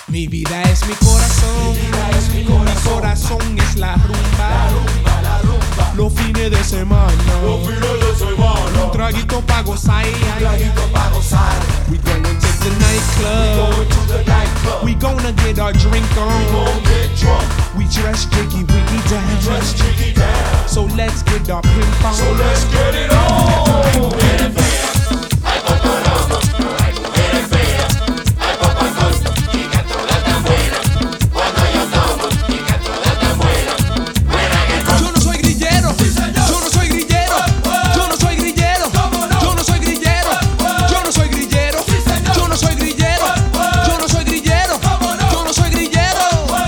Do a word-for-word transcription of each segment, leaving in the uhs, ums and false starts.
Mi vida es mi corazón, mi vida es mi corazón, mi corazón es la rumba, la rumba, la rumba. Los fines de semana, los fines de semana. Un traguito pa' gozar, un traguito pa' gozar. We going to the nightclub, we going to the nightclub. We gonna get our drink on, we gon' get drunk. We dress jiggy wiggy down, we dress jiggy down. So let's get our pimp on, so let's get it on. Mujeres feas, hay paparama. Hay mujeres feas, hay papacón. Chicas todas tan buenas, cuando yo tomo. Chicas todas tan buenas, buena que no. Yo no soy grillero, sí, señor. Yo no soy grillero, yo no soy grillero, no? Yo no soy grillero, yo no soy grillero, sí, yo no soy grillero, yo no soy grillero, no? yo no soy grillero.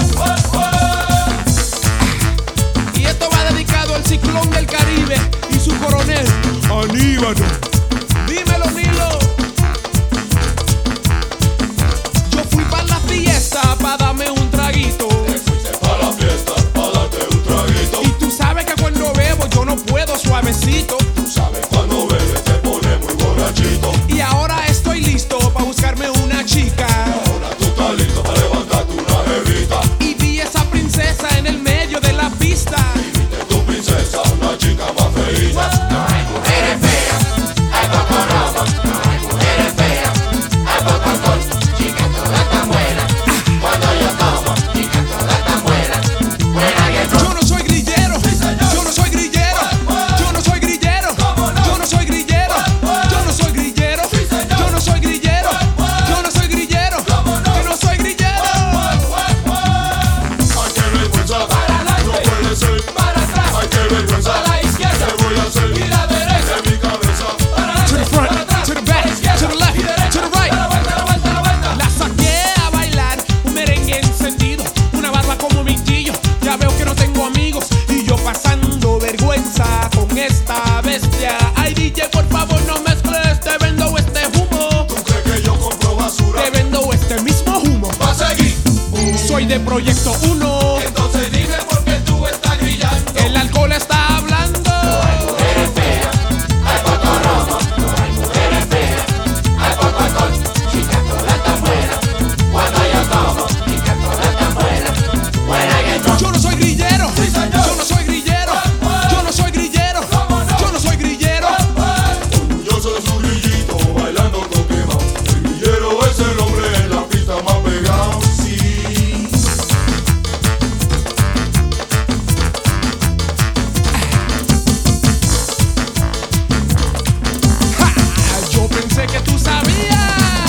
Y esto va dedicado al ciclón del Caribe y su coronel Aníbal. Dímelo, Nilo. Yo fui pa' la fiesta pa' darme un traguito. Te fuiste pa' la fiesta pa' darte un traguito. Y tú sabes que cuando bebo yo no puedo suavecito. Tú sabes cuando bebes te pones muy borrachito. Y ahora estoy listo pa' buscarme una chica. Ahora tú estás listo para levantarte una jevita. Y vi esa princesa en el medio de la pista. Y viste tu princesa, una chica más feíta. No hay mujeres feas, hay paparama. No hay mujeres feas, hay papacón. Chicas todas tan buenas, cuando yo tomo. Chicas todas tan buenas, buena que no. Yo no soy grillero, yo no soy grillero, yo no soy grillero, yo no soy grillero, yo no soy grillero, yo no soy grillero, yo no soy grillero, que no soy grillero. Ay, qué vergüenza, no puede ser. Ay, qué vergüenza, ¿qué voy a hacer? De mi cabeza. To the front, to the back, to the left, to the right. La saqué a bailar, un merengue encendido, una barba como mi tío. Ya veo que no tengo amigos y yo pasando vergüenza con esta bestia. Ay, D J, por favor no mezcles, te vendo este humo. ¿Tú crees que yo compro basura? Te vendo este mismo humo. Va a seguir. Soy de Proyecto uno. Entonces dime por qué tú estás grillando. El alcohol está hablando. Hay mujeres feas, hay paparama. No hay mujeres feas, hay papacón. Chicas todas tan buenas, cuando yo tomo. Chicas todas tan buenas, buena que no. Yo no soy grillero. Sí, señor. Yo no soy grillero. Yo no soy grillero. Yo no soy grillero. Orgulloso de su grillito, bailando con quemado. El grillero es el hombre en la pista más pegado. Sí. ¡Ja! Yo pensé que tú sabías.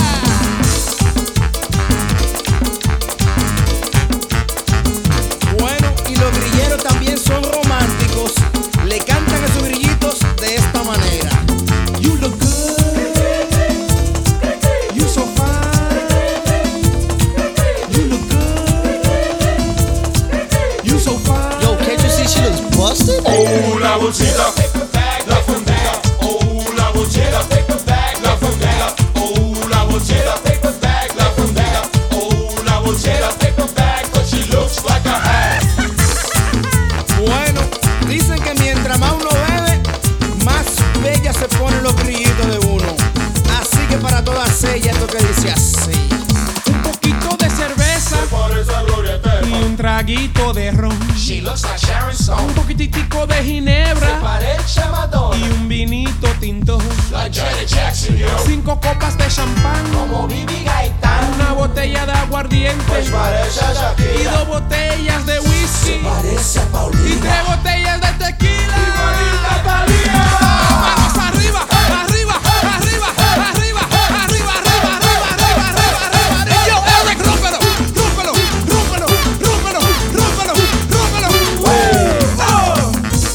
Bueno, y los grilleros también son románticos. Le cantan a sus grillitos de esta manera. You look good. You so fine. You look good. You so fine. Yo, can't you see she looks busted? Oh, la bolsita, la fundita. Oh, la bolsita, la fundita. Oh, la bolsita, la fundita. Oh, la bolsita, but she looks like a hat. Bueno, dicen que mientras más uno bebe, más bellas se ponen los grillitos de uno. Así que para todas ellas, esto que dice así. Un poquito de cerveza Parece a Gloria y Estefan. un traguito de ron. She looks like Sharon Stone. Un poquitico de ginebra Parece a Madonna. y un vinito tinto. Like Janet Jackson, yo. Cinco copas de champán, Como Bibi Gaitán. una botella de aguardiente Pues parece a y Shakira. dos botellas de whisky Parece a y Paulina. tres botellas de tequila. Igualita Talía. Manos arriba, arriba, arriba, arriba, arriba, arriba, arriba, arriba, arriba, arriba. Y yo, Eric, rómpelo, rómpelo, rómpelo, rómpelo, rómpelo, rómpelo. Oh.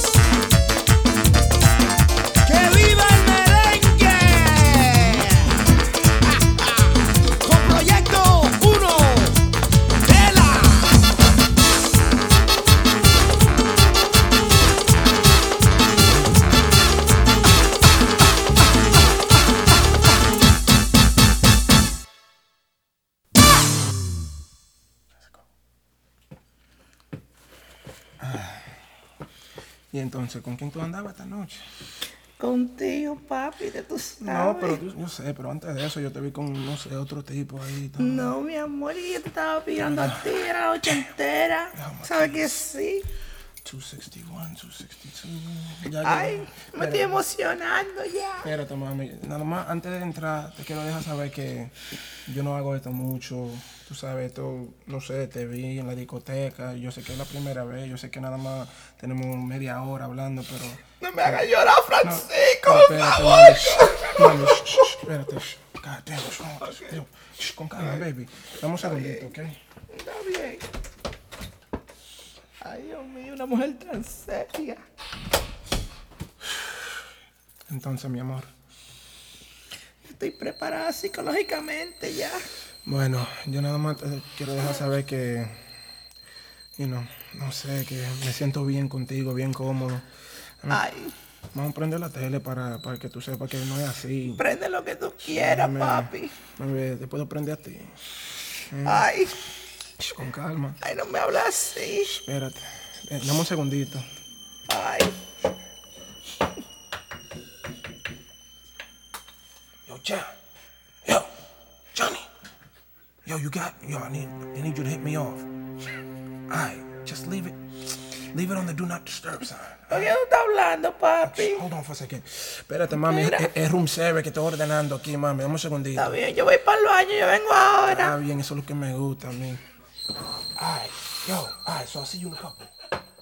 ¡Que viva el merengue! Con Proyecto uno. ¡Tela! Y entonces, ¿con quién tú andabas esta noche? contigo, papi, de tú sabes. No, pero tú- yo sé, pero antes de eso yo te vi con, no sé, otro tipo ahí. también. No, mi amor, y yo te estaba pillando a ti, era la ochentera. ¿Sabes que sí? doscientos sesenta y uno, doscientos sesenta y dos. Ya, ya. Ay, me estoy Espérate. emocionando ya. Espérate, mami. Nada más, antes de entrar, te quiero dejar saber que yo no hago esto mucho. Tú sabes, esto, no sé, te vi en la discoteca. Yo sé que es la primera vez. Yo sé que nada más tenemos media hora hablando, pero... No me hagas llorar, No, Francisco, pero por espérate, favor. mami. shh, Mami, shh, shh, espérate. shh. God damn, what's wrong with this? Yo, shh, con calma, baby. Dame un segundito, ¿ok? Está bien. Ay, Dios mío, una mujer tan seria. Entonces, mi amor. Estoy preparada psicológicamente ya. Bueno, yo nada más te quiero dejar saber que, you know, no sé, que me siento bien contigo, bien cómodo. Ay, Vamos a prender la tele para, para que tú sepas que no es así. prende lo que tú quieras, Déjame- papi. déjame- te puedo prender a ti. Ay, Shh, con calma. ay, no me hablas así. Espérate. Eh, Dame un segundito. Ay, Yo, John. Yo, Johnny. Yo, you got, yo, I need, I need you to hit me off. Alright, just leave it, leave it on the do not disturb sign. ¿por qué tú estás hablando, papi? Hold on for a second. Espérate, mami, es, Mira. es- es room service que estoy ordenando aquí, mami. Dame un segundito. Está bien, yo voy para el baño, yo vengo Ah, ahora. bien, eso es lo que me gusta a mí. Alright, yo, alright, so I'll see you in a couple.